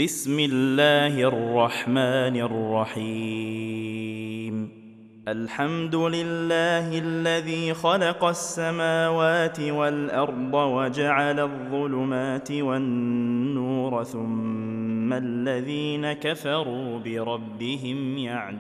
بسم الله الرحمن الرحيم. الحمد لله الذي خلق السماوات والأرض وجعل الظلمات والنور ثم الذين كفروا بربهم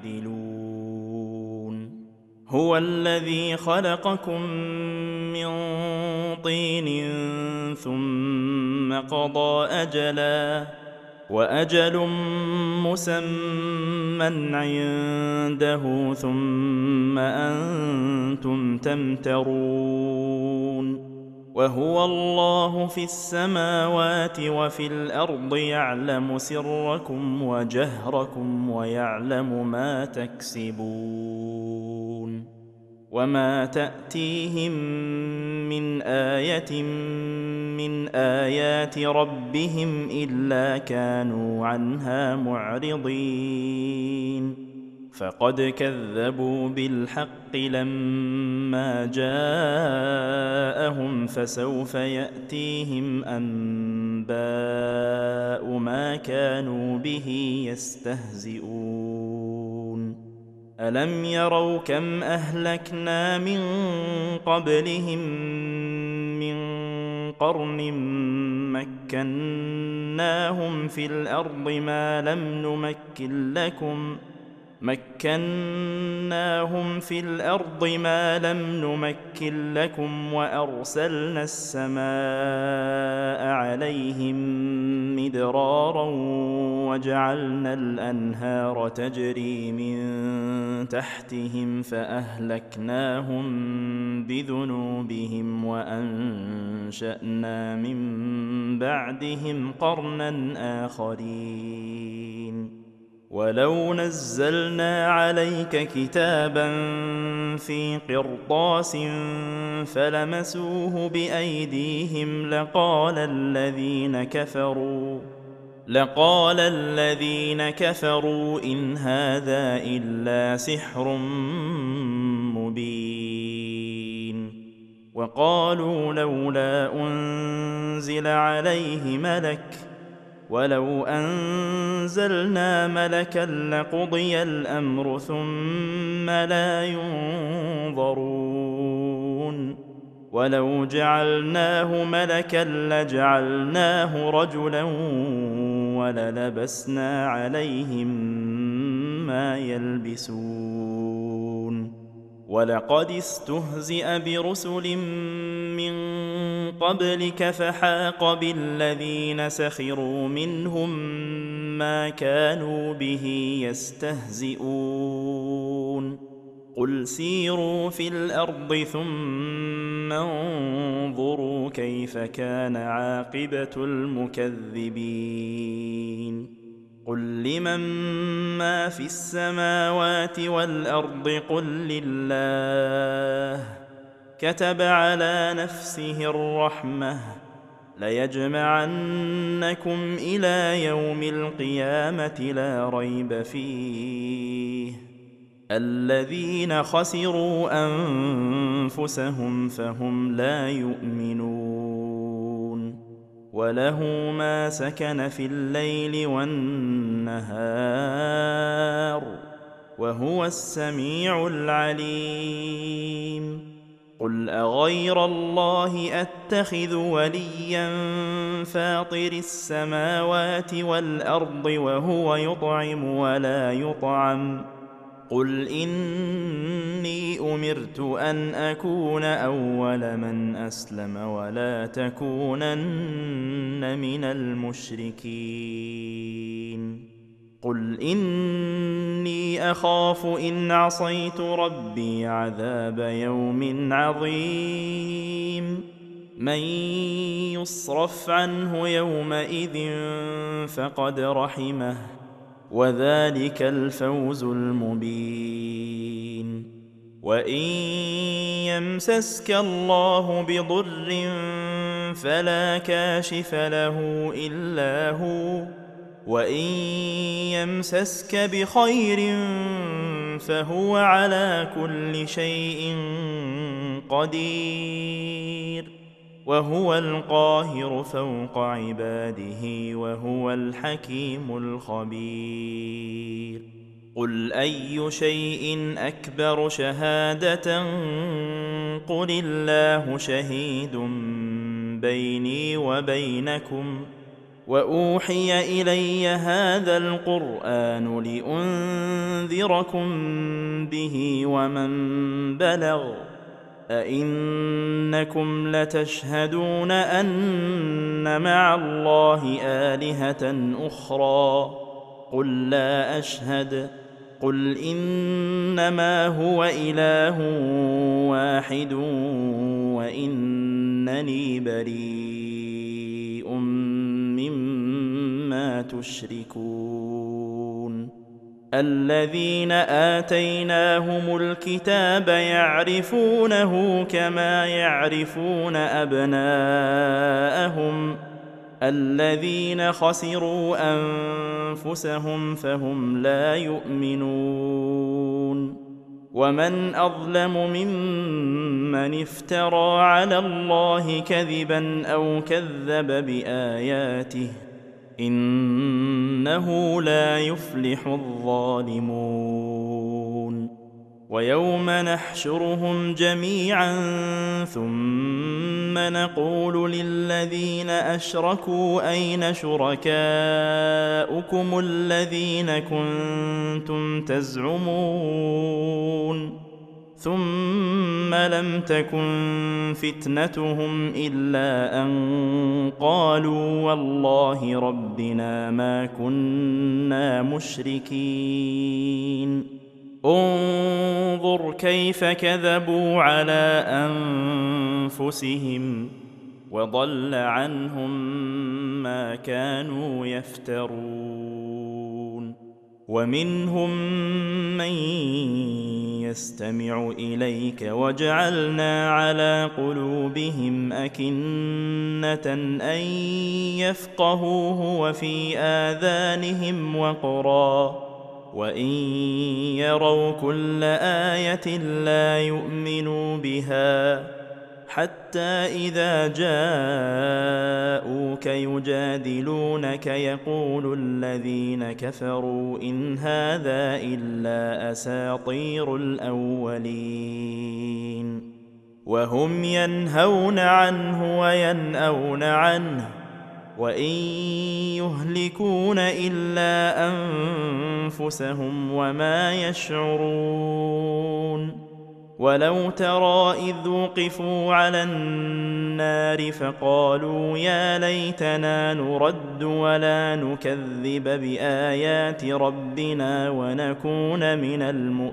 يعدلون. هو الذي خلقكم من طين ثم قضى أجلا وأجل مسمى عنده ثم أنتم تمترون. وهو الله في السماوات وفي الأرض يعلم سركم وجهركم ويعلم ما تكسبون. وما تأتيهم من آية من آيات ربهم إلا كانوا عنها معرضين. فقد كذبوا بالحق لما جاءهم فسوف يأتيهم أنباء ما كانوا به يستهزئون. ألم يروا كم أهلكنا من قبلهم من قرن مكناهم في الأرض ما لم نمكن لكم وأرسلنا السماء عليهم مدرارا وجعلنا الأنهار تجري من تحتهم فأهلكناهم بذنوبهم وأنشأنا من بعدهم قرنا آخرين. ولو نزلنا عليك كتابا في قرطاس فلمسوه بأيديهم لقال الذين كفروا إن هذا إلا سحر مبين. وقالوا لولا أنزل عليه ملك ولو أنزلنا ملكا لقضي الأمر ثم لا ينظرون. ولو جعلناه ملكا لجعلناه رجلا وللبسنا عليهم ما يلبسون. ولقد استهزئ برسل من قبلك فحاق بالذين سخروا منهم ما كانوا به يستهزئون. قل سيروا في الأرض ثم انظروا كيف كان عاقبة المكذبين. قل لمن ما في السماوات والأرض قل لله كتب على نفسه الرحمة ليجمعنكم إلى يوم القيامة لا ريب فيه. الذين خسروا أنفسهم فهم لا يؤمنون. وله ما سكن في الليل والنهار وهو السميع العليم. قل أغير الله أتخذ وليا فاطر السماوات والأرض وهو يطعم ولا يطعم. قل إني أمرت أن أكون أول من أسلم ولا تكونن من المشركين. قل إني أخاف إن عصيت ربي عذاب يوم عظيم. من يصرف عنه يومئذ فقد رحمه وذلك الفوز المبين. وإن يمسسك الله بضر فلا كاشف له إلا هو وإن يمسسك بخير فهو على كل شيء قدير. وهو القاهر فوق عباده وهو الحكيم الخبير. قل أي شيء أكبر شهادة قل الله شهيد بيني وبينكم وأوحي إلي هذا القرآن لأنذركم به ومن بلغ أئنكم لتشهدون أن مع الله آلهة أخرى قل لا أشهد قل إنما هو إله واحد وإنني بريء مما تشركون. الذين آتيناهم الكتاب يعرفونه كما يعرفون أبناءهم الذين خسروا أنفسهم فهم لا يؤمنون. ومن أظلم ممن افترى على الله كذبا أو كذب بآياته إنه لا يفلح الظالمون. ويوم نحشرهم جميعا ثم نقول للذين أشركوا أين شركاؤكم الذين كنتم تزعمون ثم لم تكن فتنتهم إلا أن قالوا والله ربنا ما كنا مشركين. انظر كيف كذبوا على أنفسهم وضل عنهم ما كانوا يفترون. ومنهم من يستمع إليك وجعلنا على قلوبهم أكنة أن يفقهوه وفي آذانهم وقرا وإن يروا كل آية لا يؤمنوا بها حتى إذا جاءوك يجادلونك يقول الذين كفروا إن هذا إلا أساطير الأولين وهم ينهون عنه وينأون عنه وإن يهلكون إلا أنفسهم وما يشعرون. ولو ترى إذ وقفوا على النار فقالوا يا ليتنا نرد ولا نكذب بآيات ربنا ونكون من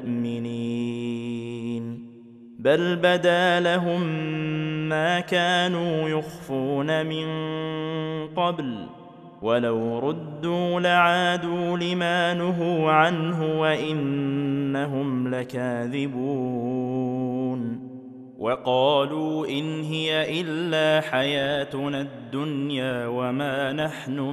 المؤمنين بل بدا لهم ما كانوا يخفون من قبل ولو ردوا لعادوا لما نهوا عنه وإنهم لكاذبون. وقالوا إن هي إلا حياتنا الدنيا وما نحن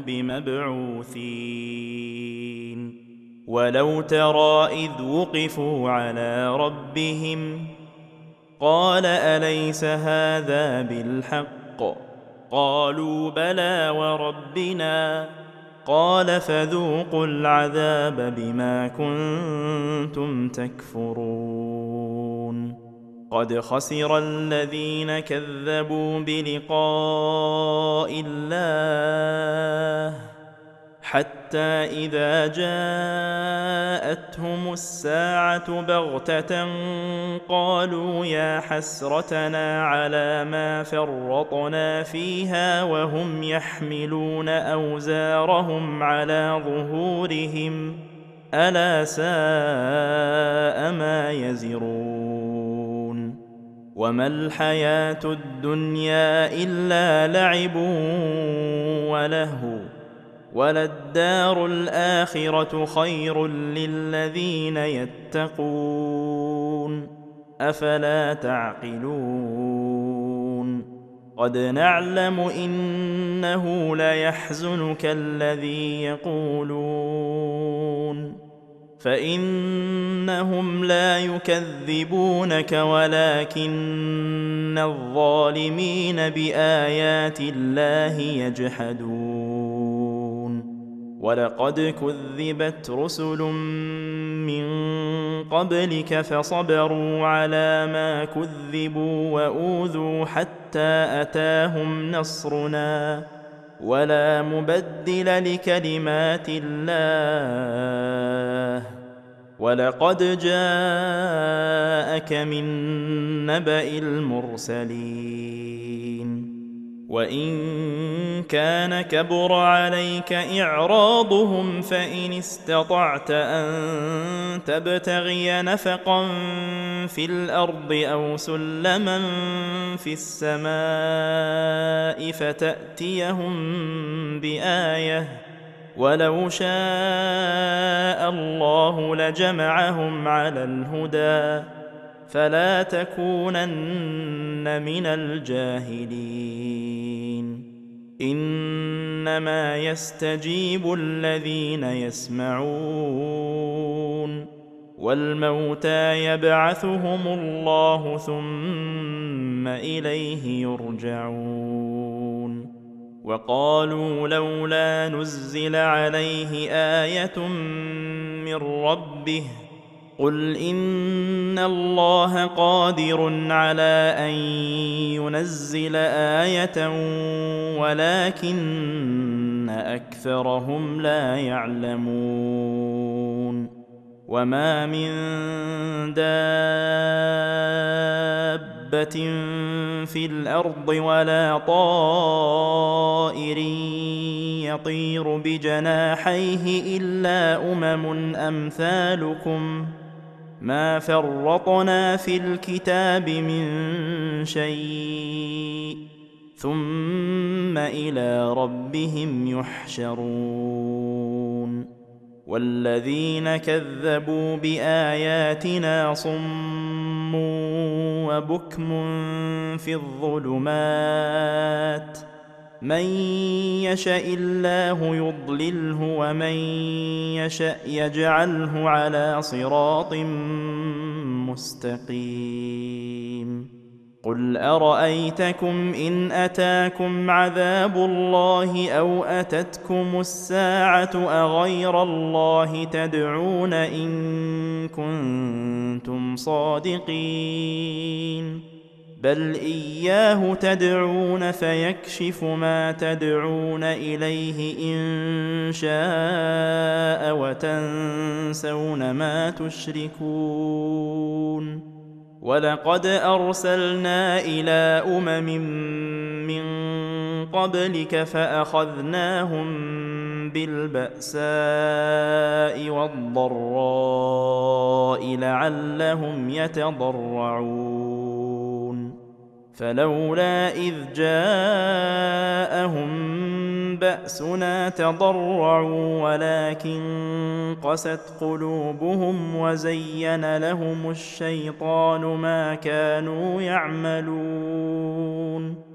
بمبعوثين. ولو ترى إذ وقفوا على ربهم قال أليس هذا بالحق قالوا بلى وربنا قال فذوقوا العذاب بما كنتم تكفرون. قد خسر الذين كذبوا بلقاء الله حتى إذا جاءتهم الساعة بغتة قالوا يا حسرتنا على ما فرطنا فيها وهم يحملون أوزارهم على ظهورهم ألا ساء ما يزرون. وما الحياة الدنيا إلا لعب ولهو وللدار الآخرة خير للذين يتقون أفلا تعقلون. قد نعلم إنه ليحزنك الذي يقولون فإنهم لا يكذبونك ولكن الظالمين بآيات الله يجحدون. ولقد كذبت رسل من قبلك فصبروا على ما كذبوا وأوذوا حتى أتاهم نصرنا ولا مبدل لكلمات الله. ولقد جاءك من نبأ المرسلين. وإن كان كبر عليك إعراضهم فإن استطعت أن تبتغي نفقا في الأرض أو سلما في السماء فتأتيهم بآية ولو شاء الله لجمعهم على الهدى فلا تكونن من الجاهلين. إنما يستجيب الذين يسمعون والموتى يبعثهم الله ثم إليه يرجعون. وقالوا لولا نزل عليه آية من ربه قل إن الله قادر على أن ينزل آية ولكن أكثرهم لا يعلمون. وما من دابة في الأرض ولا طائر يطير بجناحيه إلا أمم أمثالكم ما فرطنا في الكتاب من شيء ثم إلى ربهم يحشرون. والذين كذبوا بآياتنا صم وبكم في الظلمات من يشاء الله يضلله ومن يشاء يجعله على صراط مستقيم. قل أرأيتكم إن أتاكم عذاب الله أو أتتكم الساعة أغير الله تدعون إن كنتم صادقين بل إياه تدعون فيكشف ما تدعون إليه إن شاء وتنسون ما تشركون. ولقد أرسلنا إلى أمم من قبلك فأخذناهم بالبأساء والضراء لعلهم يتضرعون. فلولا إذ جاءهم بأسنا تضرعوا ولكن قست قلوبهم وزين لهم الشيطان ما كانوا يعملون.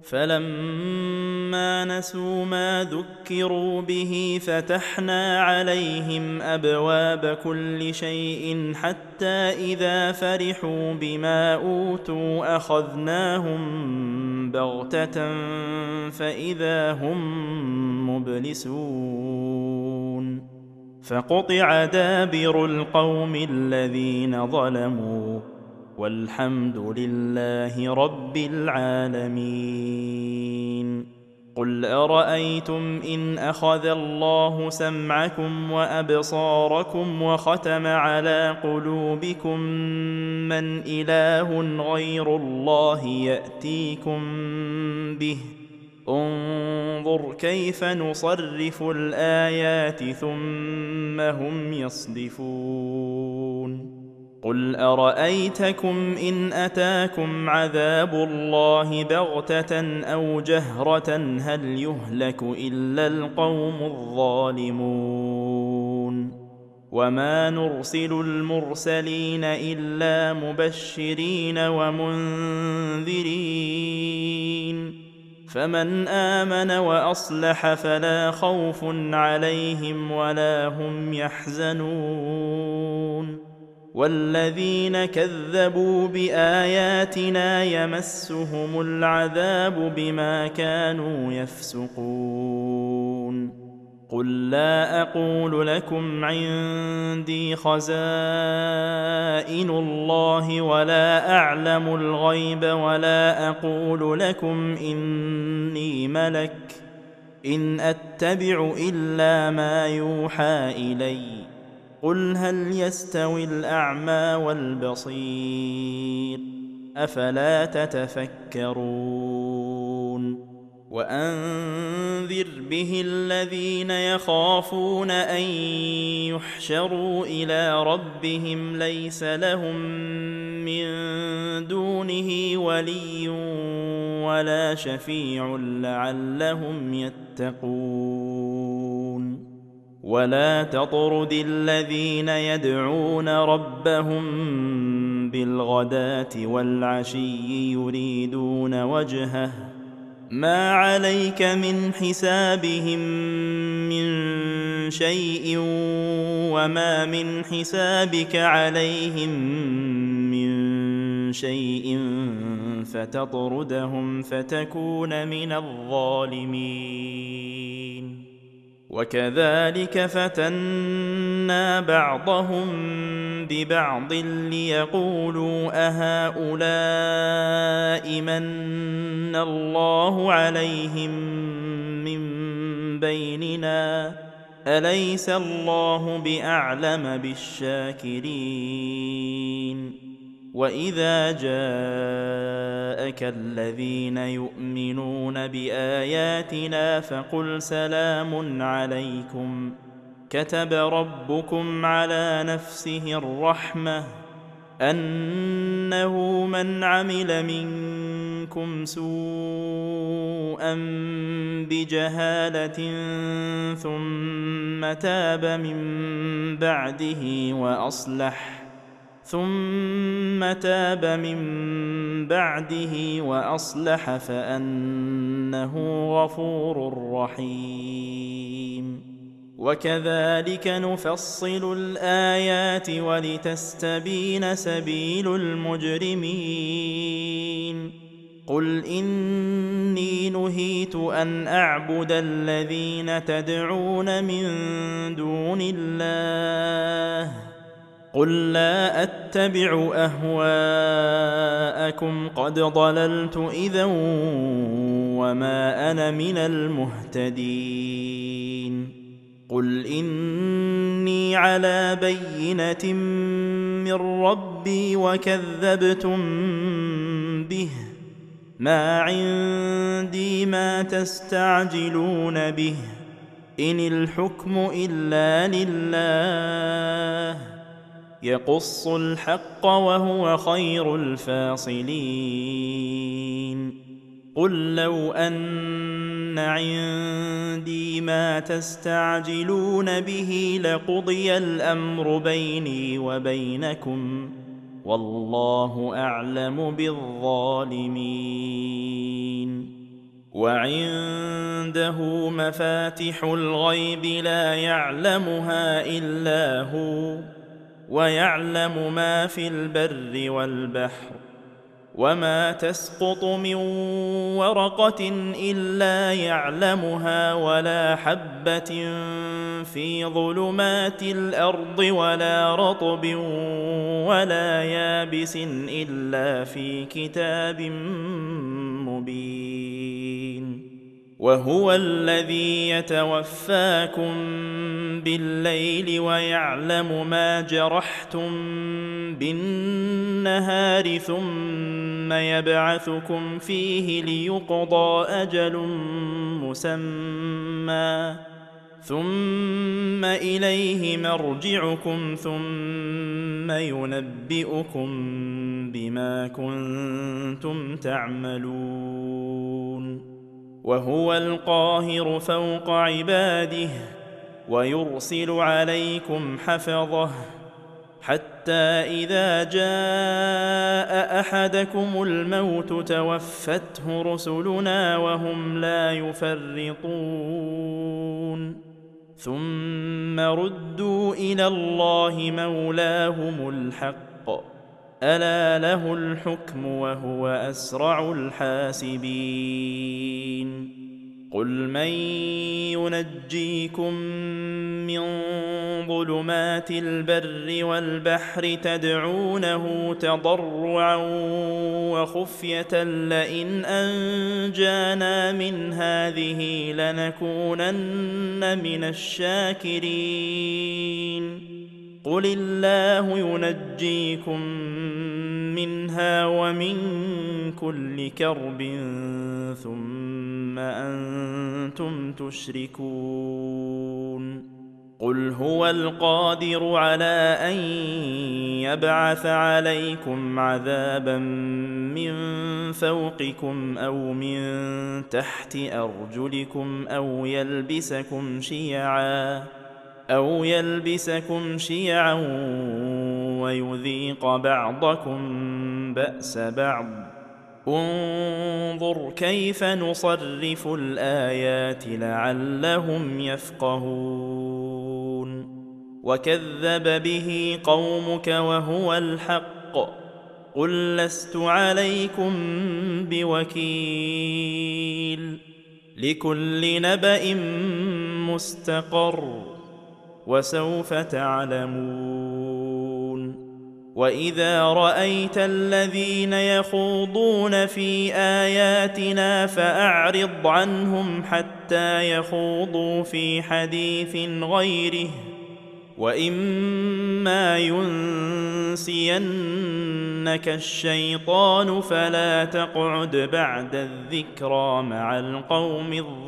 فلما نسوا ما ذكروا به فتحنا عليهم أبواب كل شيء حتى إذا فرحوا بما أوتوا أخذناهم بغتة فإذا هم مبلسون. فقطع دابر القوم الذين ظلموا والحمد لله رب العالمين. قل أرأيتم إن أخذ الله سمعكم وأبصاركم وختم على قلوبكم من إله غير الله يأتيكم به انظر كيف نصرف الآيات ثم هم يصدفون. قل أرأيتكم إن أتاكم عذاب الله بغتة أو جهرة هل يهلك إلا القوم الظالمون. وما نرسل المرسلين إلا مبشرين ومنذرين فمن آمن وأصلح فلا خوف عليهم ولا هم يحزنون والذين كذبوا بآياتنا يمسهم العذاب بما كانوا يفسقون قل لا أقول لكم عندي خزائن الله ولا أعلم الغيب ولا أقول لكم إني ملك إن أتبع إلا ما يوحى إلي قل هل يستوي الأعمى والبصير أفلا تتفكرون وأنذر به الذين يخافون أن يحشروا إلى ربهم ليس لهم من دونه ولي ولا شفيع لعلهم يتقون ولا تطرد الذين يدعون ربهم بالغداة والعشي يريدون وجهه ما عليك من حسابهم من شيء وما من حسابك عليهم من شيء فتطردهم فتكون من الظالمين وكذلك فتنا بعضهم ببعض ليقولوا أهؤلاء من الله عليهم من بيننا أليس الله بأعلم بالشاكرين وإذا جاءك الذين يؤمنون بآياتنا فقل سلام عليكم كتب ربكم على نفسه الرحمة أنه من عمل منكم سوءا بجهالة ثم تاب من بعده وأصلح فأنه غفور رحيم وكذلك نفصل الآيات ولتستبين سبيل المجرمين قل إني نهيت أن أعبد الذين تدعون من دون الله قل لا أتبع أهواءكم قد ضللت إذا وما أنا من المهتدين قل إني على بينة من ربي وكذبتم به ما عندي ما تستعجلون به إن الحكم إلا لله يقص الحق وهو خير الفاصلين قل لو أن عندي ما تستعجلون به لقضي الأمر بيني وبينكم والله أعلم بالظالمين وعنده مفاتح الغيب لا يعلمها إلا هو ويعلم ما في البر والبحر وما تسقط من ورقة إلا يعلمها ولا حبة في ظلمات الأرض ولا رطب ولا يابس إلا في كتاب مبين وهو الذي يتوفاكم بالليل ويعلم ما جرحتم بالنهار ثم يبعثكم فيه ليقضى أجل مسمى ثم إليه مرجعكم ثم ينبئكم بما كنتم تعملون وهو القاهر فوق عباده ويرسل عليكم حتى إذا جاء أحدكم الموت توفته رسلنا وهم لا يفرطون ثم ردوا إلى الله مولاهم الحق ألا له الحكم وهو أسرع الحاسبين قل من ينجيكم من ظلمات البر والبحر تدعونه تضرعا وخفية لئن أنجانا من هذه لنكونن من الشاكرين قل الله ينجيكم منها ومن كل كرب ثم أنتم تشركون قل هو القادر على أن يبعث عليكم عذابا من فوقكم أو من تحت أرجلكم أو يلبسكم شيعا ويذيق بعضكم بأس بعض انظر كيف نصرف الآيات لعلهم يفقهون وكذب به قومك وهو الحق قل لست عليكم بوكيل لكل نبأ مستقر وسوف تعلمون وإذا رأيت الذين يخوضون في آياتنا فأعرض عنهم حتى يخوضوا في حديث غيره وإما ينسينك الشيطان فلا تقعد بعد الذكرى مع القوم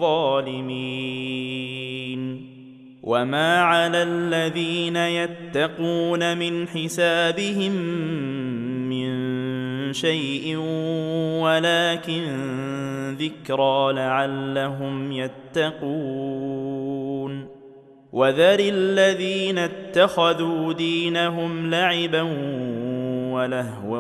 الظالمين وما على الذين يتقون من حسابهم من شيء ولكن ذكرى لعلهم يتقون وذر الذين اتخذوا دينهم لعبا ولهوا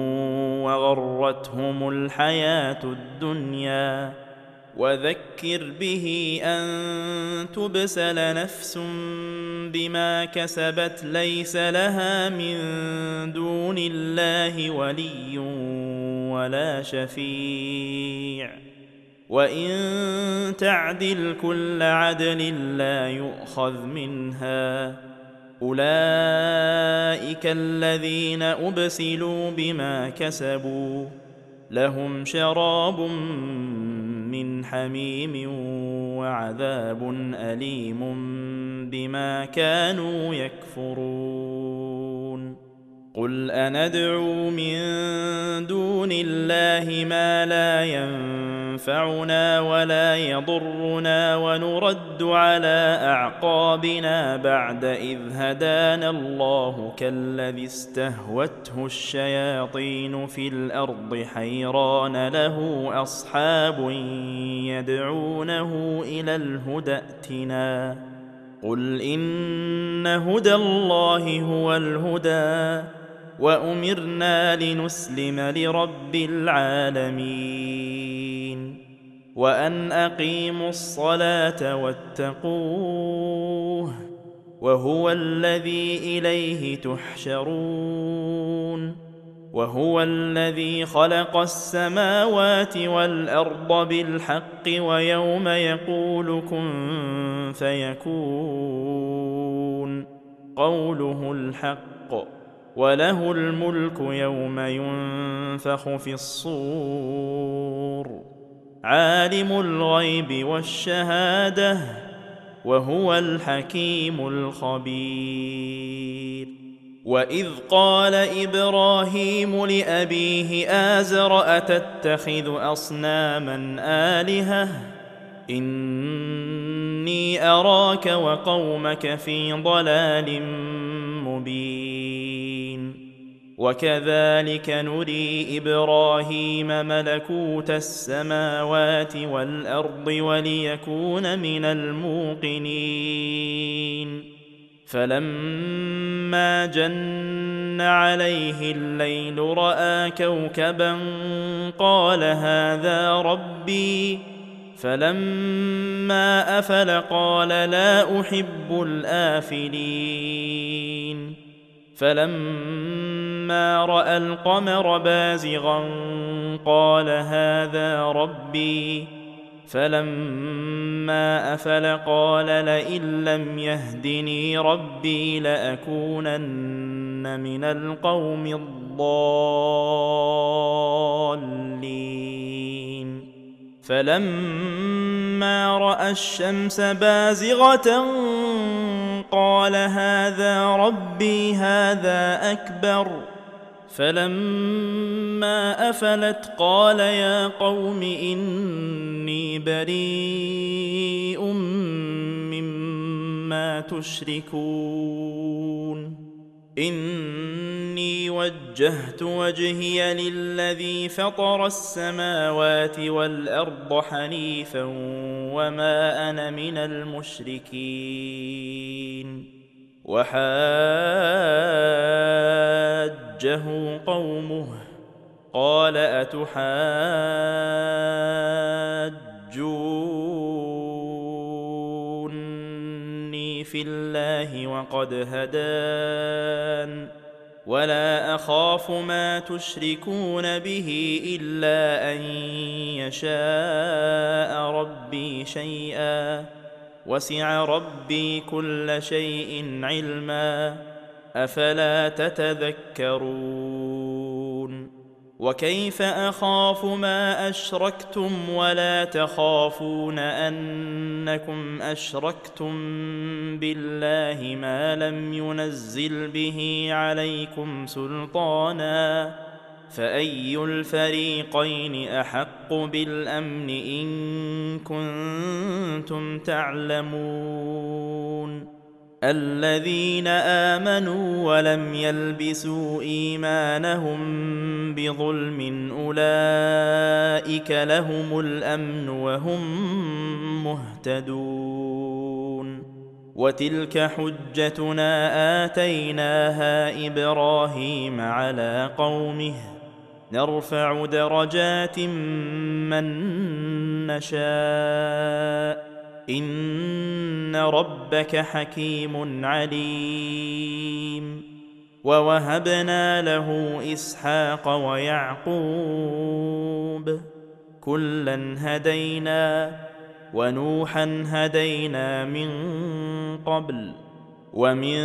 وغرتهم الحياة الدنيا وذكر به أن تبسل نفس بما كسبت ليس لها من دون الله ولي ولا شفيع وإن تعدل كل عدل لا يؤخذ منها أولئك الذين أبسلوا بما كسبوا لهم شراب من حميم وعذاب أليم بما كانوا يكفرون قل أندعو من دون الله ما لا ينفعنا ولا يضرنا ونرد على أعقابنا بعد إذ هدانا الله كالذي استهوته الشياطين في الأرض حيران له أصحاب يدعونه إلى الهدى ائتنا قل إن هدى الله هو الهدى وأمرنا لنسلم لرب العالمين وأن أقيموا الصلاة واتقوه وهو الذي إليه تحشرون وهو الذي خلق السماوات والأرض بالحق ويوم يقول كن فيكون قوله الحق وله الملك يوم ينفخ في الصور عالم الغيب والشهادة وهو الحكيم الخبير وإذ قال إبراهيم لأبيه آزر أتتخذ أصناما آلهة إني أراك وقومك في ضلال مبين وكذلك نري إبراهيم ملكوت السماوات والأرض وليكون من الموقنين فلما جن عليه الليل رأى كوكبا قال هذا ربي، فلما أفل قال لا أحب الآفلين. فلما رأى القمر بازغا قال هذا ربي، فلما أفل قال لئن لم يهدني ربي لأكونن من القوم الضالين. فلما رأى الشمس بازغة قال هذا ربي هذا أكبر، فلما أفلت قال يا قوم إني بريء مما تشركون. إني وجهت وجهي للذي فطر السماوات والأرض حنيفا وما أنا من المشركين. وحاجه قومه قال أتحاجوني في الله وقد هدان ولا أخاف ما تشركون به إلا أن يشاء ربي شيئا وسع ربي كل شيء علما أفلا تتذكرون. وكيف أخاف ما أشركتم ولا تخافون أنكم أشركتم بالله ما لم ينزل به عليكم سلطانا، فأي الفريقين أحق بالأمن إن كنتم تعلمون. الذين آمنوا ولم يلبسوا إيمانهم بظلم أولئك لهم الأمن وهم مهتدون. وتلك حجتنا آتيناها إبراهيم على قومه نرفع درجات من نشاء إن ربك حكيم عليم. ووهبنا له إسحاق ويعقوب كلا هدينا ونوحا هدينا من قبل ومن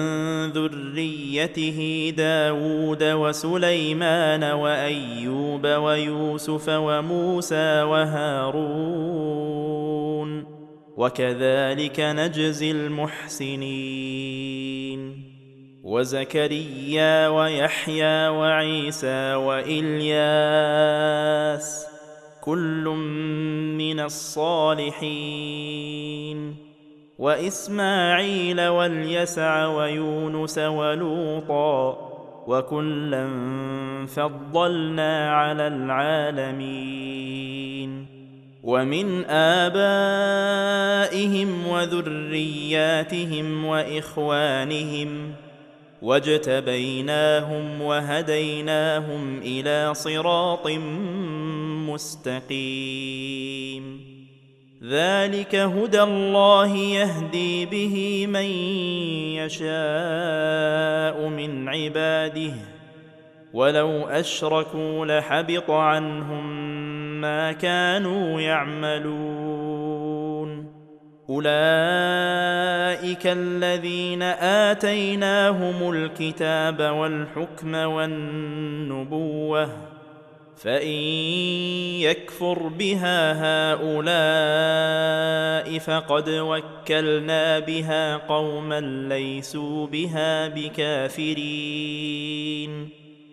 ذريته داود وسليمان وأيوب ويوسف وموسى وهارون وكذلك نجزي المحسنين. وزكريا ويحيى وعيسى وإلياس كل من الصالحين وإسماعيل واليسع ويونس ولوطا وكلا فضلنا على العالمين. ومن آبائهم وذرياتهم وإخوانهم واجتبيناهم وهديناهم إلى صراط مستقيم. ذلك هدى الله يهدي به من يشاء من عباده ولو أشركوا لحبط عنهم ما كانوا يعملون. أولئك الذين آتيناهم الكتاب والحكم والنبوة فإن يكفر بها هؤلاء فقد وكلنا بها قوما ليسوا بها بكافرين.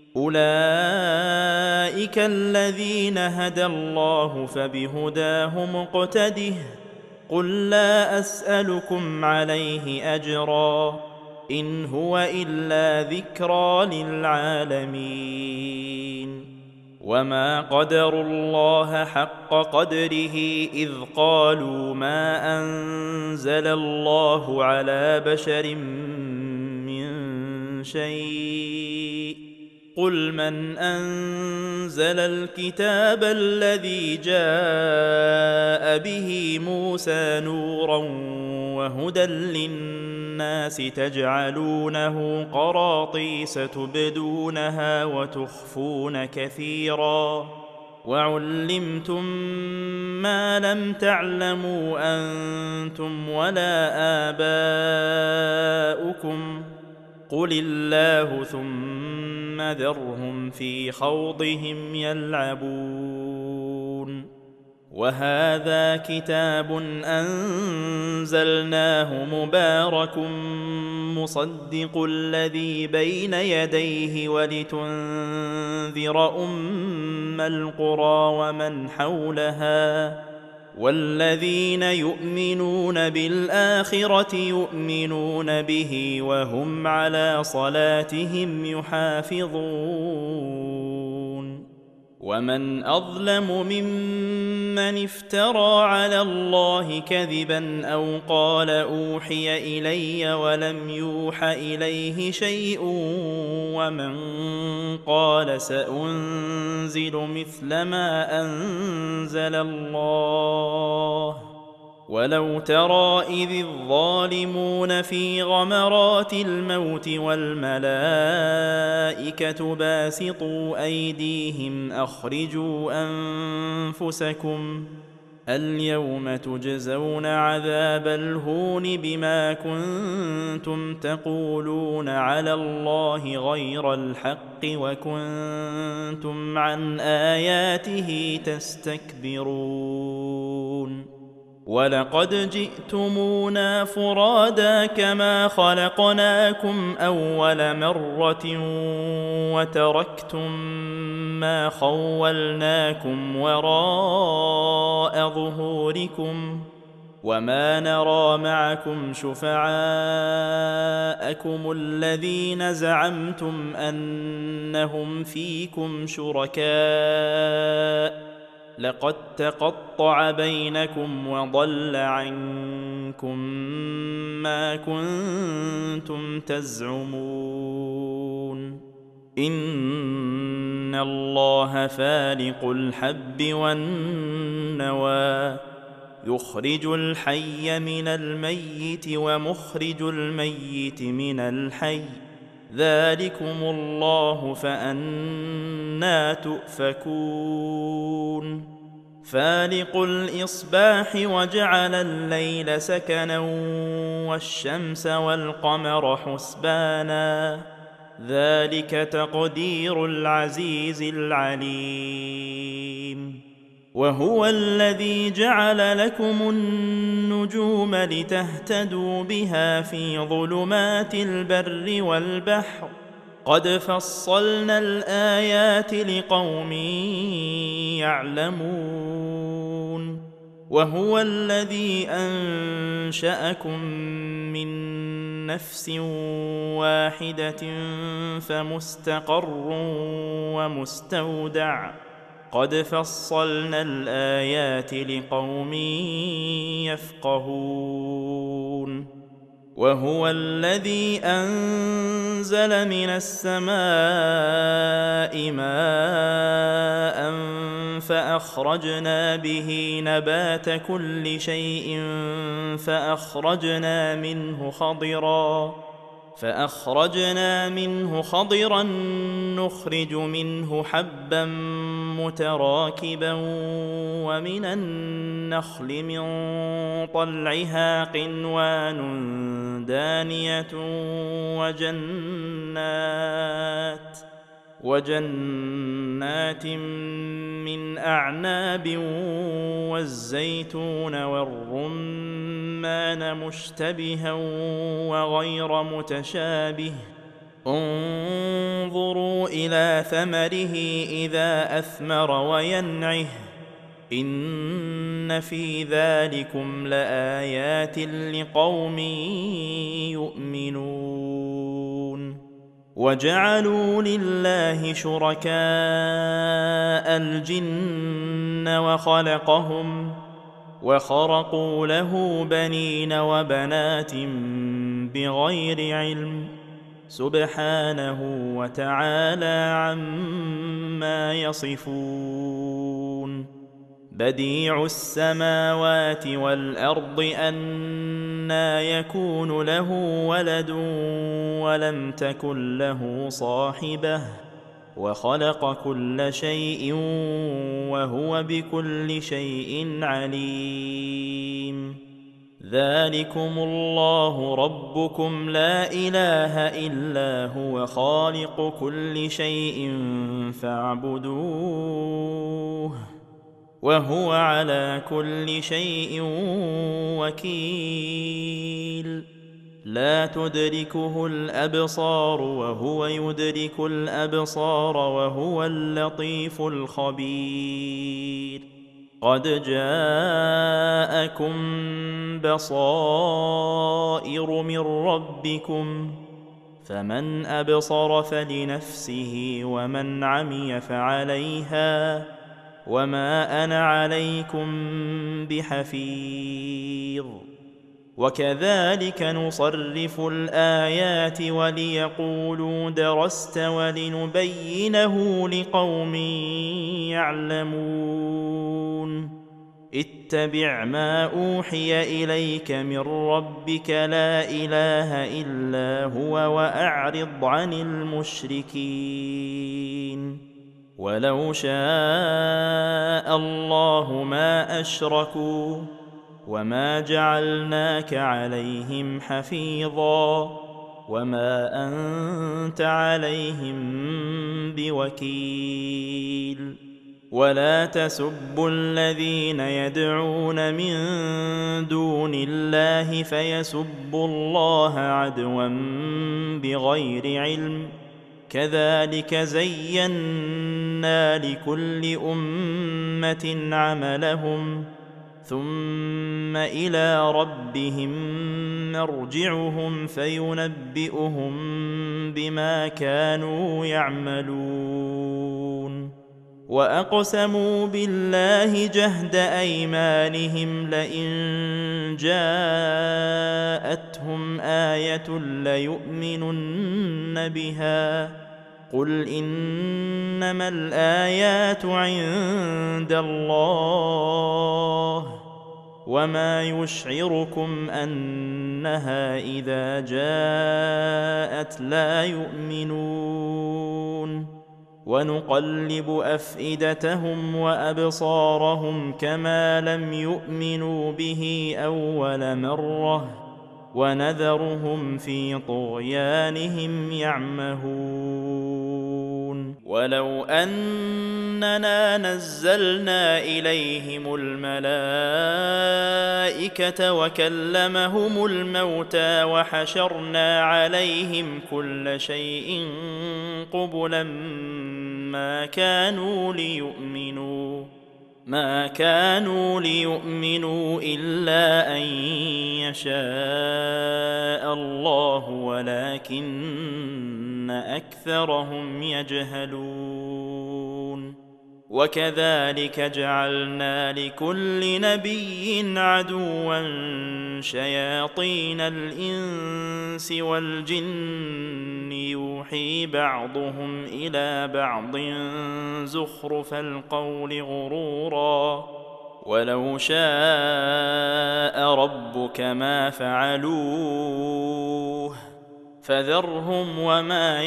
أولئك الذين هدى الله فبهداه مقتده قل لا أسألكم عليه أجرا إن هو إلا ذكرى للعالمين. وما قدروا الله حق قدره إذ قالوا ما أنزل الله على بشر من شيء قل من أنزل الكتاب الذي جاء به موسى نورا وهدى للناس تجعلونه قراطيس تبدونها وتخفون كثيرا وعلمتم ما لم تعلموا أنتم ولا آباؤكم قل الله ثم ذرهم في خوضهم يلعبون وهذا كتاب أنزلناه مبارك مصدق الذي بين يديه ولتنذر أم القرى ومن حولها والذين يؤمنون بالآخرة يؤمنون به وهم على صلاتهم يحافظون ومن أظلم ممن افترى على الله كذبا أو قال أوحي إلي ولم يوح إليه شيء ومن قال سأنزل مثل ما أنزل الله ولو ترى إذ الظالمون في غمرات الموت والملائكة باسطوا أيديهم أخرجوا أنفسكم اليوم تجزون عذاب الهون بما كنتم تقولون على الله غير الحق وكنتم عن آياته تستكبرون ولقد جئتمونا فرادا كما خلقناكم أول مرة وتركتم ما خولناكم وراء ظهوركم وما نرى معكم شفعاءكم الذين زعمتم أنهم فيكم شركاء لقد تقطع بينكم وضل عنكم ما كنتم تزعمون إن الله فالق الحب والنوى يخرج الحي من الميت ومخرج الميت من الحي ذلكم الله فأنى تؤفكون فالق الإصباح وجعل الليل سكنا والشمس والقمر حسبانا ذلك تقدير العزيز العليم وهو الذي جعل لكم النجوم لتهتدوا بها في ظلمات البر والبحر قد فصلنا الآيات لقوم يعلمون وهو الذي أنشأكم من نفس واحدة فمستقر ومستودع قد فصلنا الآيات لقوم يفقهون وهو الذي أنزل من السماء ماء فأخرجنا به نبات كل شيء فأخرجنا منه خضرا نخرج منه حبا متراكبا ومن النخل من طلعها قنوان دانية وجنات من أعناب والزيتون والرمان مشتبها وغير متشابه انظروا إلى ثمره إذا أثمر وينعه إن في ذلكم لآيات لقوم يؤمنون وجعلوا لله شركاء الجن وخلقهم وخرقوا له بنين وبنات بغير علم سبحانه وتعالى عما يصفون. بديع السماوات والأرض أنى يكون له ولد ولم تكن له صاحبة وخلق كل شيء وهو بكل شيء عليم. ذلكم الله ربكم لا إله إلا هو خالق كل شيء فاعبدوه وهو على كل شيء وكيل. لا تدركه الأبصار وهو يدرك الأبصار وهو اللطيف الخبير. قد جاءكم بصائر من ربكم فمن أبصر فلنفسه ومن عمي فعليها وما أنا عليكم بحفيظ. وكذلك نصرف الآيات وليقولوا درست ولنبينه لقوم يعلمون. اتبع ما أوحي إليك من ربك لا إله إلا هو وأعرض عن المشركين. ولو شاء الله ما أشركوا وما جعلناك عليهم حفيظا وما أنت عليهم بوكيل. ولا تسبوا الذين يدعون من دون الله فيسبوا الله عدوا بغير علم. كذلك زينا لكل أمة عملهم ثم إلى ربهم مرجعهم فينبئهم بما كانوا يعملون. وأقسموا بالله جهد أيمانهم لئن جاءتهم آية ليؤمنن بها قل إنما الآيات عند الله وما يشعركم أنها إذا جاءت لا يؤمنون. ونقلب أفئدتهم وأبصارهم كما لم يؤمنوا به أول مرة ونذرهم في طغيانهم يعمهون. ولو أننا نزلنا إليهم الملائكة وكلمهم الموتى وحشرنا عليهم كل شيء قبلا ما كانوا ليؤمنوا إلا أن يشاء الله ولكن أكثرهم يجهلون. وكذلك جعلنا لكل نبي عدوا شياطين الإنس والجن يوحي بعضهم إلى بعض زخرف القول غرورا ولو شاء ربك ما فعلوه فذرهم وما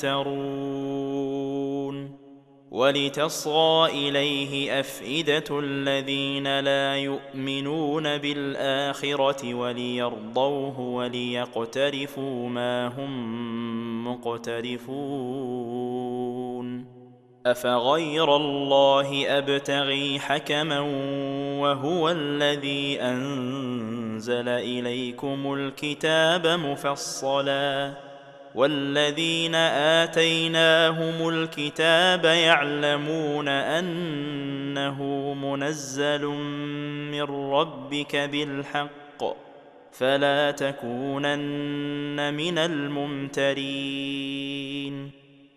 يفترون. ولتصغى إليه أفئدة الذين لا يؤمنون بالآخرة وليرضوه وليقترفوا ما هم مقترفون. أفغير الله أبتغي حكما وهو الذي أنزل إليكم الكتاب مفصلا والذين آتيناهم الكتاب يعلمون أنه منزل من ربك بالحق فلا تكونن من الممترين.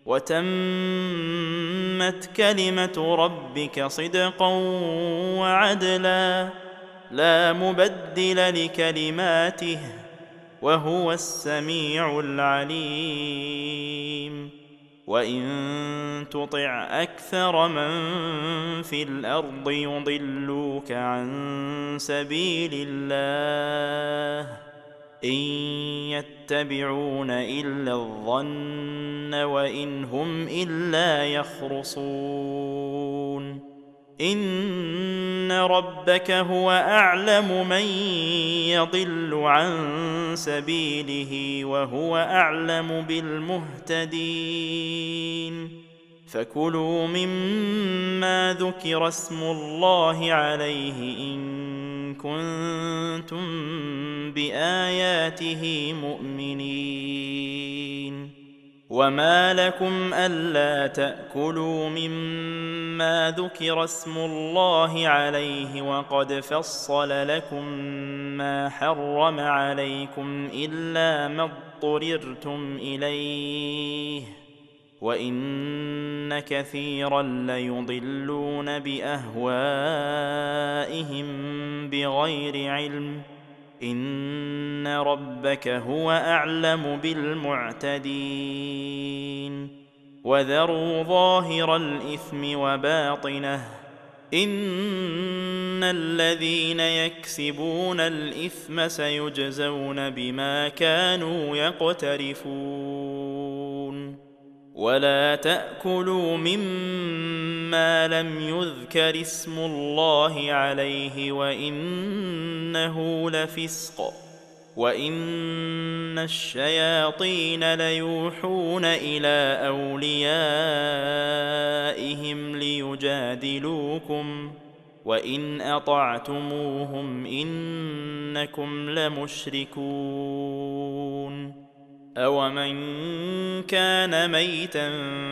وتمت كلمة ربك صدقا وعدلا لا مبدل لكلماته وهو السميع العليم. وإن تطع أكثر من في الأرض يضلوك عن سبيل الله إن يتبعون إلا الظن وإن هم إلا يخرصون. إن ربك هو أعلم من يضل عن سبيله وهو أعلم بالمهتدين. فكلوا مما ذكر اسم الله عليه إن كنتم بآياته مؤمنين. وما لكم ألا تأكلوا مما ذكر اسم الله عليه وقد فصل لكم ما حرم عليكم إلا ما اضطررتم إليه وإن كثيرا ليضلون بأهوائهم بغير علم إن ربك هو أعلم بالمعتدين. وذروا ظاهر الإثم وباطنه إن الذين يكسبون الإثم سيجزون بما كانوا يقترفون. ولا تأكلوا مما لم يذكر اسم الله عليه وإنه لفسق وإن الشياطين ليوحون إلى أوليائهم ليجادلوكم وإن أطعتموهم إنكم لمشركون. أومن كان ميتا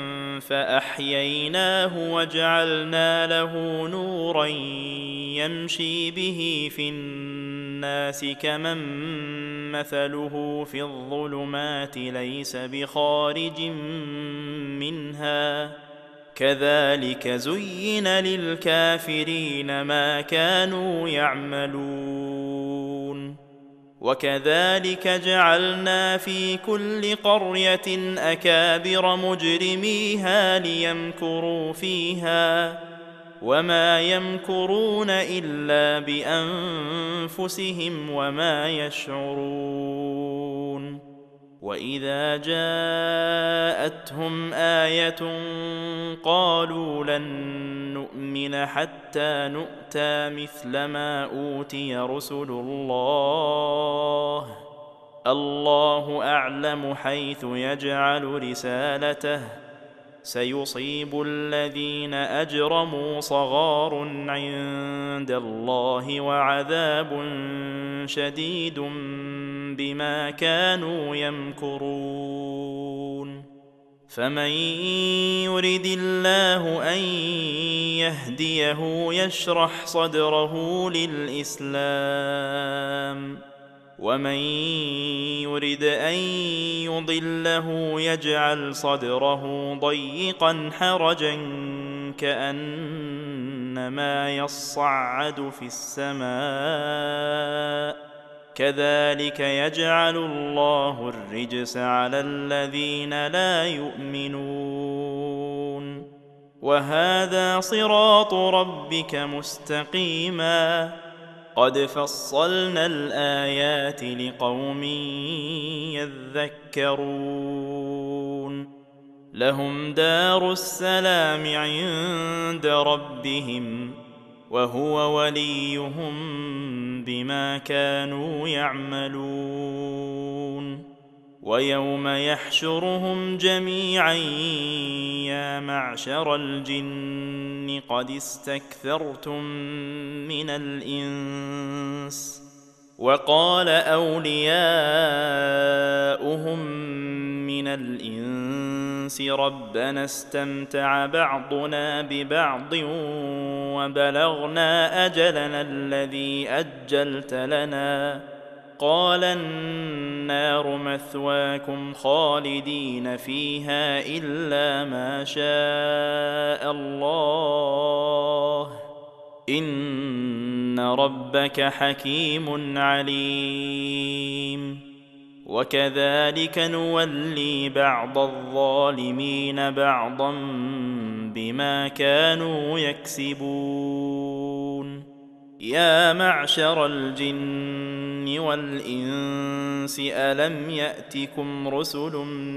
فأحييناه وجعلنا له نورا يمشي به في الناس كمن مثله في الظلمات ليس بخارج منها كذلك زين للكافرين ما كانوا يعملون. وكذلك جعلنا في كل قرية أكابر مجرميها ليمكروا فيها وما يمكرون إلا بأنفسهم وما يشعرون. وإذا جاءتهم آية قالوا لن نؤمن حتى نؤتى مثل ما أوتي رسل الله الله أعلم حيث يجعل رسالته سيصيب الذين أجرموا صغار عند الله وعذاب شديد بما كانوا يمكرون. فمن يرد الله أن يهديه يشرح صدره للإسلام ومن يرد أن يضله يجعل صدره ضيقا حرجا كأنما يصعد في السماء كذلك يجعل الله الرجس على الذين لا يؤمنون. وهذا صراط ربك مستقيما قد فصلنا الآيات لقوم يذكرون. لهم دار السلام عند ربهم وهو وليهم بما كانوا يعملون. ويوم يحشرهم جميعا يا معشر الجن قد استكثرتم من الإنس وقال أولياؤهم من الإنس ربنا استمتع بعضنا ببعض وبلغنا أجلنا الذي أجلت لنا قال النار مثواكم خالدين فيها إلا ما شاء الله إن ربك حكيم عليم. وكذلك نولي بعض الظالمين بعضا بما كانوا يكسبون. يا معشر الجن والإنس ألم يأتكم رسل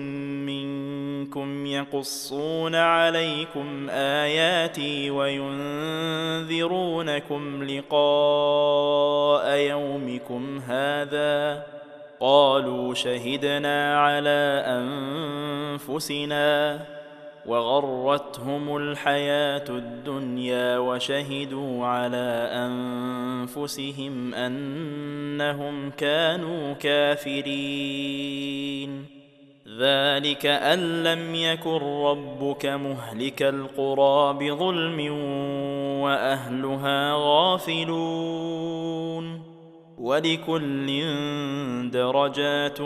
منكم يقصون عليكم آياتي وينذرونكم لقاء يومكم هذا؟ قالوا شهدنا على أنفسنا وغرتهم الحياة الدنيا وشهدوا على أنفسهم أنهم كانوا كافرين. ذلك أن لم يكن ربك مهلك القرى بظلم وأهلها غافلون. ولكل درجات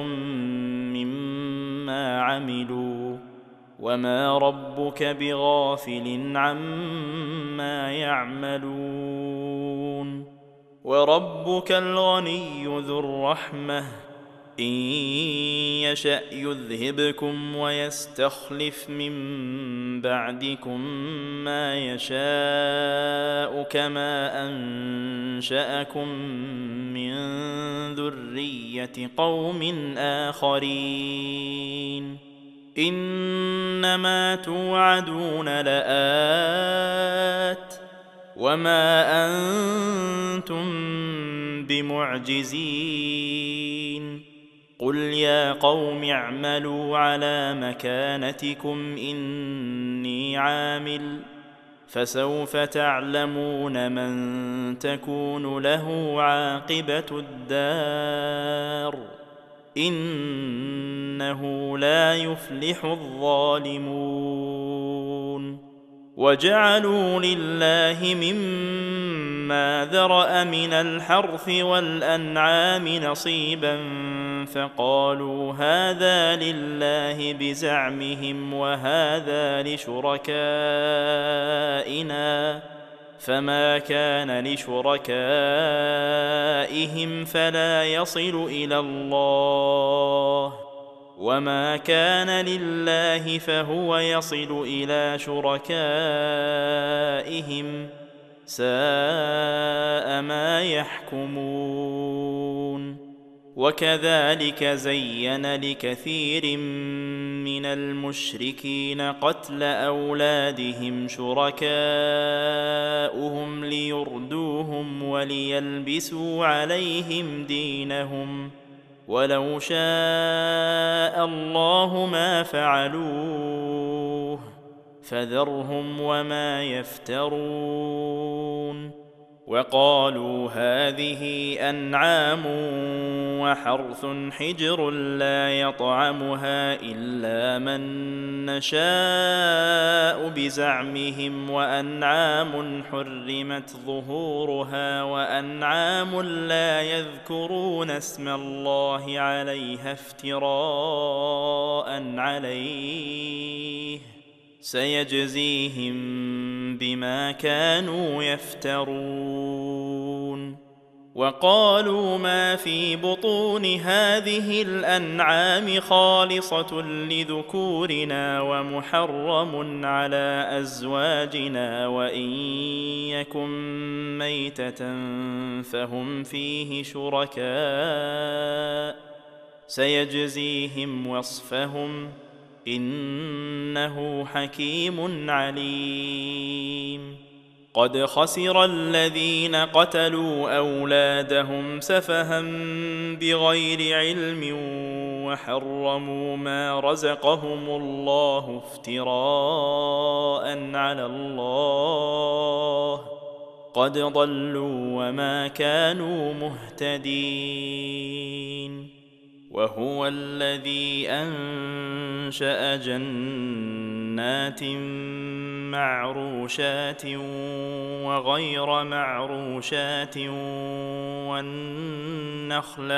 مما عملوا وما ربك بغافل عما يعملون. وربك الغني ذو الرحمة إن يشأ يذهبكم ويستخلف من بعدكم ما يشاء كما أنشأكم من ذرية قوم آخرين. إنما توعدون لآت وما أنتم بمعجزين. قل يا قوم اعملوا على مكانتكم إني عامل فسوف تعلمون من تكون له عاقبة الدار إنه لا يفلح الظالمون. وجعلوا لله مما ذرأ من الحرث والأنعام نصيبا فقالوا هذا لله بزعمهم وهذا لشركائنا فما كان لشركائهم فلا يصل إلى الله وما كان لله فهو يصل إلى شركائهم ساء ما يحكمون. وكذلك زين لكثير من المشركين قتل أولادهم شركاؤهم ليردوهم وليلبسوا عليهم دينهم ولو شاء الله ما فعلوه فذرهم وما يفترون. وقالوا هذه أنعام وحرث حجر لا يطعمها إلا من نشاء بزعمهم وأنعام حرمت ظهورها وأنعام لا يذكرون اسم الله عليها افتراء عليه سيجزيهم بما كانوا يفترون. وقالوا ما في بطون هذه الأنعام خالصة لذكورنا ومحرم على أزواجنا وإن يكن ميتة فهم فيه شركاء سيجزيهم وصفهم إنه حكيم عليم. قد خسر الذين قتلوا أولادهم سفها بغير علم وحرموا ما رزقهم الله افتراء على الله قد ضلوا وما كانوا مهتدين. وهو الذي أنشأ جنات معروشات وغير معروشات والنخل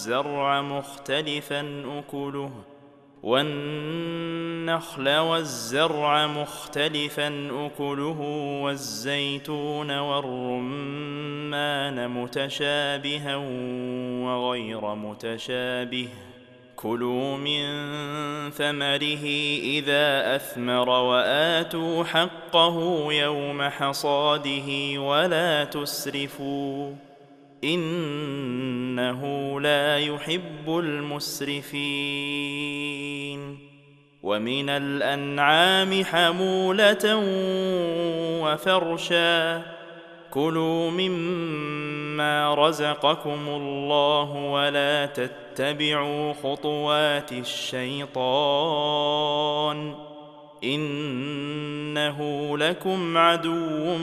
والزرع مختلفا أكله والزيتون والرمان متشابها وغير متشابه كلوا من ثمره إذا أثمر وآتوا حقه يوم حصاده ولا تسرفوا إنه لا يحب المسرفين ومن الأنعام حمولة وفرشا كلوا مما رزقكم الله ولا تتبعوا خطوات الشيطان إنه لكم عدو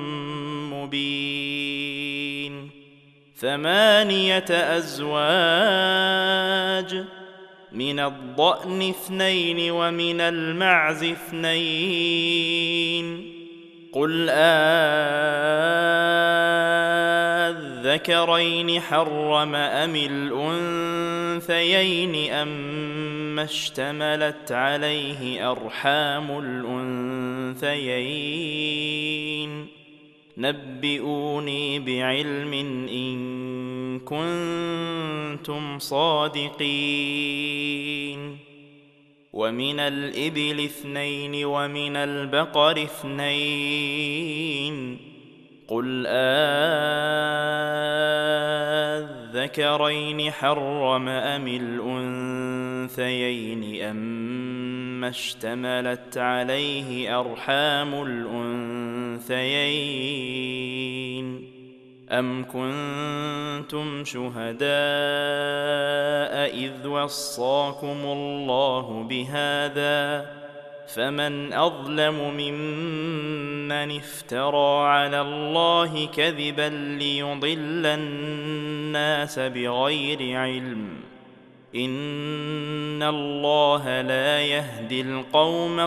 مبين 8 أزواج من الضأن 2 ومن المعز 2 قل أذكرين حرم أم الأنثيين أما اشتملت عليه أرحام الأنثيين نبئوني بعلم إن كنتم صادقين ومن الإبل 2 ومن البقر 2 قل أذكرين حرم أم الأنثيين أما اشتملت عليه أرحام الأنثيين أم كنتم شهداء إذ وصاكم الله بهذا فمن أظلم ممن افترى على الله كذبا ليضل الناس بغير علم إن الله لا يهدي القوم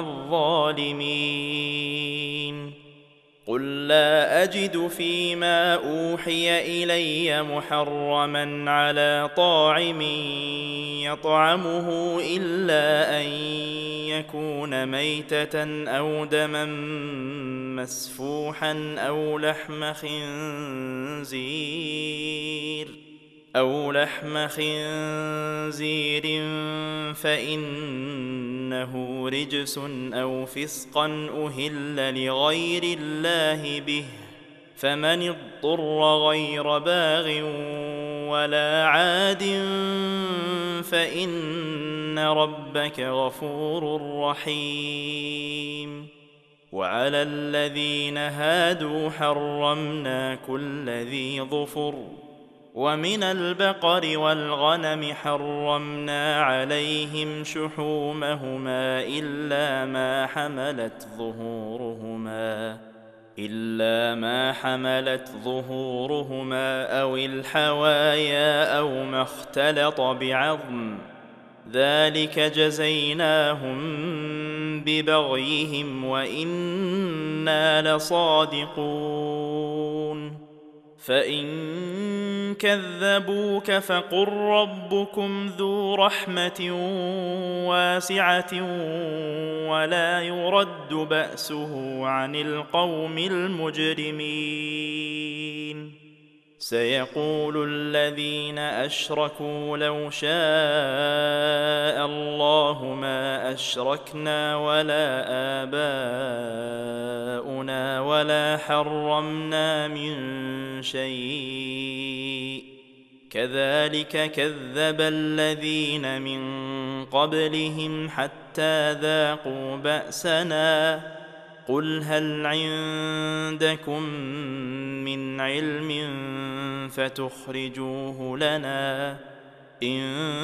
الظالمين قل لا أجد فيما أوحي إلي محرما على طاعم يطعمه إلا أن يكون ميتة أو لحم خنزير فإنه رجس أو فسقا أهل لغير الله به فمن اضطر غير باغ ولا عاد فإن ربك غفور رحيم وعلى الذين هادوا حرمنا كل ذي ظفر ومن البقر والغنم حرمنا عليهم شحومهما إلا ما حملت ظهورهما أو الحوايا أو ما اختلط بعظم ذلك جزيناهم ببغيهم وإنا لصادقون فإن كذبوك فقل ربكم ذو رحمة واسعة ولا يرد بأسه عن القوم المجرمين سيقول الذين أشركوا لو شاء الله ما أشركنا ولا آباؤنا ولا حرمنا من شيء كذلك كذب الذين من قبلهم حتى ذاقوا بأسنا قل هل عندكم من علم فتخرجوه لنا إن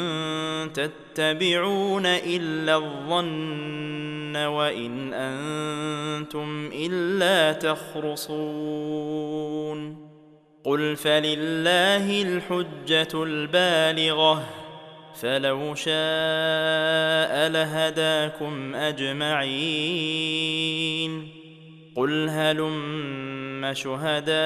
تتبعون إلا الظن وإن أنتم إلا تخرصون قل فلله الحجة البالغة فلو شاء لهداكم أجمعين. قل هلم شهداءكم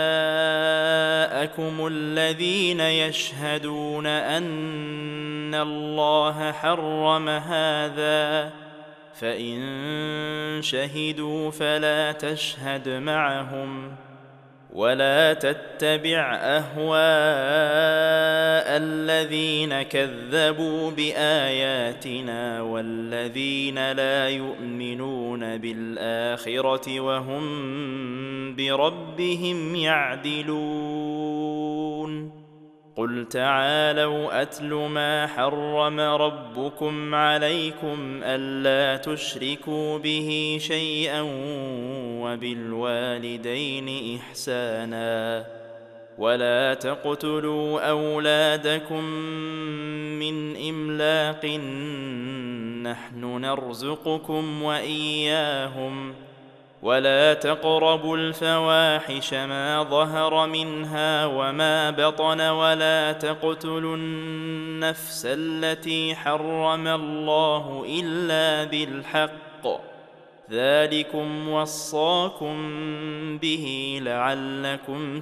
الذين يشهدون أن الله حرم هذا، فإن شهدوا فلا تشهد معهم، ولا تتبع أهواء الذين كذبوا بآياتنا والذين لا يؤمنون بالآخرة وهم بربهم يعدلون. قل تعالوا أتل ما حرم ربكم عليكم ألا تشركوا به شيئا وبالوالدين إحسانا، ولا تقتلوا أولادكم من إملاق، نحن نرزقكم وإياهم، ولا تقربوا الفواحش ما ظهر منها وما بطن، ولا تقتلوا النفس التي حرم الله إلا بالحق، ذلكم وصاكم به لعلكم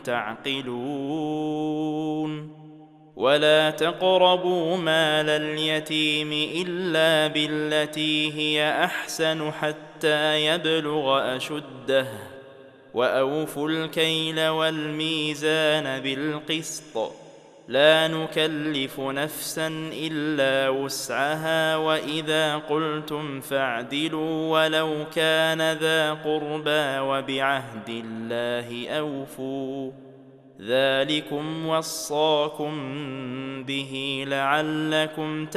تعقلون. ولا تقربوا مال اليتيم إلا بالتي هي أحسن حتى يبلغ أشده، وأوفوا الكيل والميزان بالقسط، لا نكلف نفسا إلا وسعها، وإذا قلتم فاعدلوا ولو كان ذا قربى، وبعهد الله أوفوا، ذلكم وصاكم به لعلكم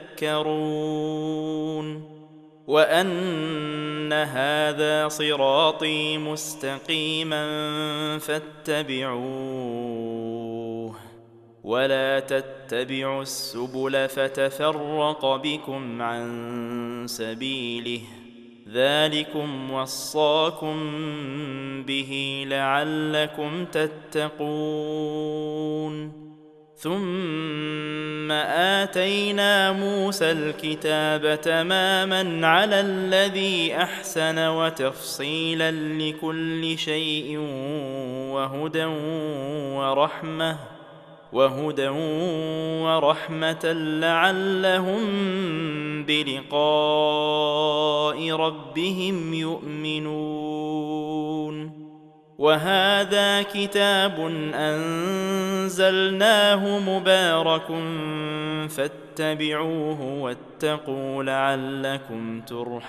تذكرون. وأن هذا صراطي مستقيما فاتبعوه، ولا تتبعوا السبل فتفرق بكم عن سبيله، ذلكم وصاكم به لعلكم تتقون. ثم آتينا موسى الكتاب تماما على الذي أحسن وتفصيلا لكل شيء وهدى ورحمة لعلهم بلقاء ربهم يؤمنون. وهذا كتاب أنزلناه مبارك فاتبعوه واتقوا لعلكم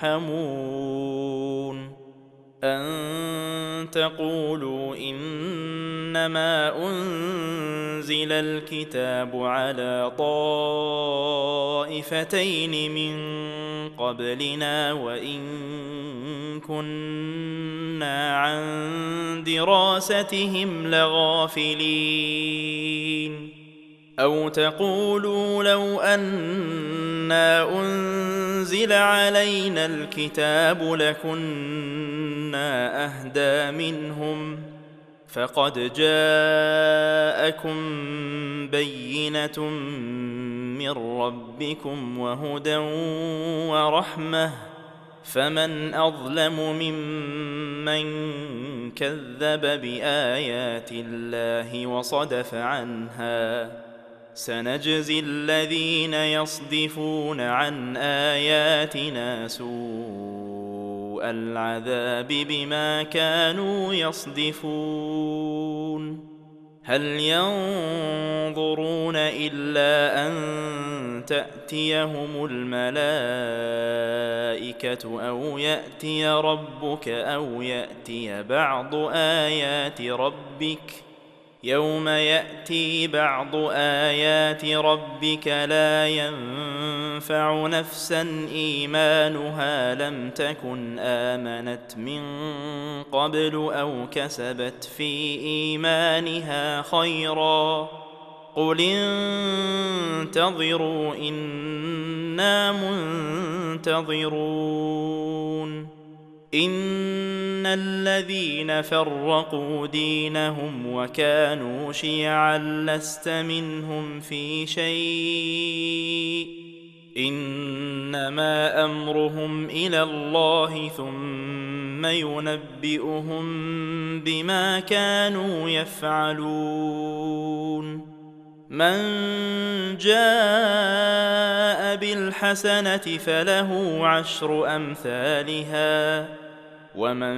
ترحمون. أن تقولوا إنما أنزل الكتاب على طائفتين من قبلنا وإن كنا عن دراستهم لغافلين. أو تقولوا لو أنا أنزل علينا الكتاب لكنا أهدى منهم، فقد جاءكم بينة من ربكم وهدى ورحمة، فمن أظلم ممن كذب بآيات الله وصدف عنها. سنجزي الذين يصدفون عن آياتنا سوء العذاب بما كانوا يصدفون. هل ينظرون إلا أن تأتيهم الملائكة أو يأتي ربك أو يأتي بعض آيات ربك؟ يوم يأتي بعض آيات ربك لا ينفع نفسا إيمانها لم تكن آمنت من قبل أو كسبت في إيمانها خيرا. قل انتظروا إنا منتظرون. إن الذين فرقوا دينهم وكانوا شيعا لست منهم في شيء إنما أمرهم إلى الله ثم ينبئهم بما كانوا يفعلون من جاء بالحسنة فله 10 أمثالها ومن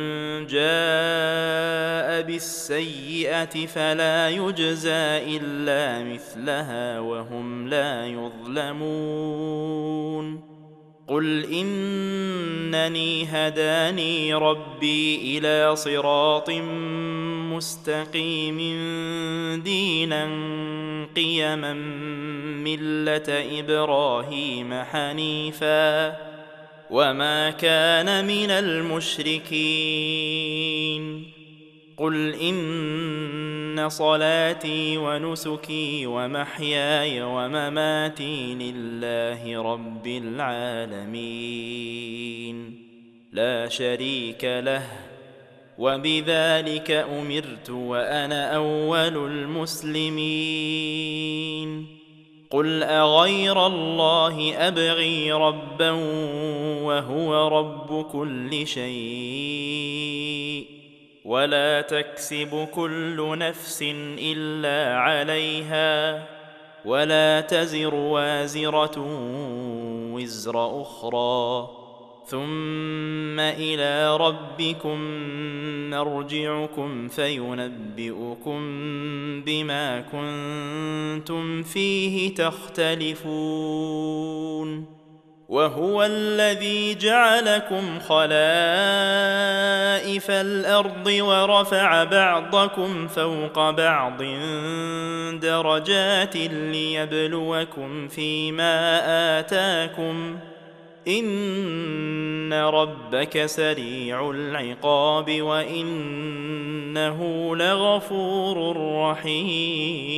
جاء بالسيئة فلا يجزى إلا مثلها وهم لا يظلمون قل إنني هداني ربي إلى صراط مستقيم دينا قيما ملة إبراهيم حنيفا وما كان من المشركين قل إن صلاتي ونسكي ومحياي ومماتي لله رب العالمين لا شريك له وبذلك أمرت وأنا أول المسلمين قل أغير الله أبغي ربا وهو رب كل شيء ولا تكسب كل نفس إلا عليها ولا تزر وازرة وزر أخرى ثم إلى ربكم مرجعكم فينبئكم بما كنتم فيه تختلفون وهو الذي جعلكم خلائف الأرض ورفع بعضكم فوق بعض درجات ليبلوكم فيما آتاكم إن ربك سريع العقاب وإنه لغفور رحيم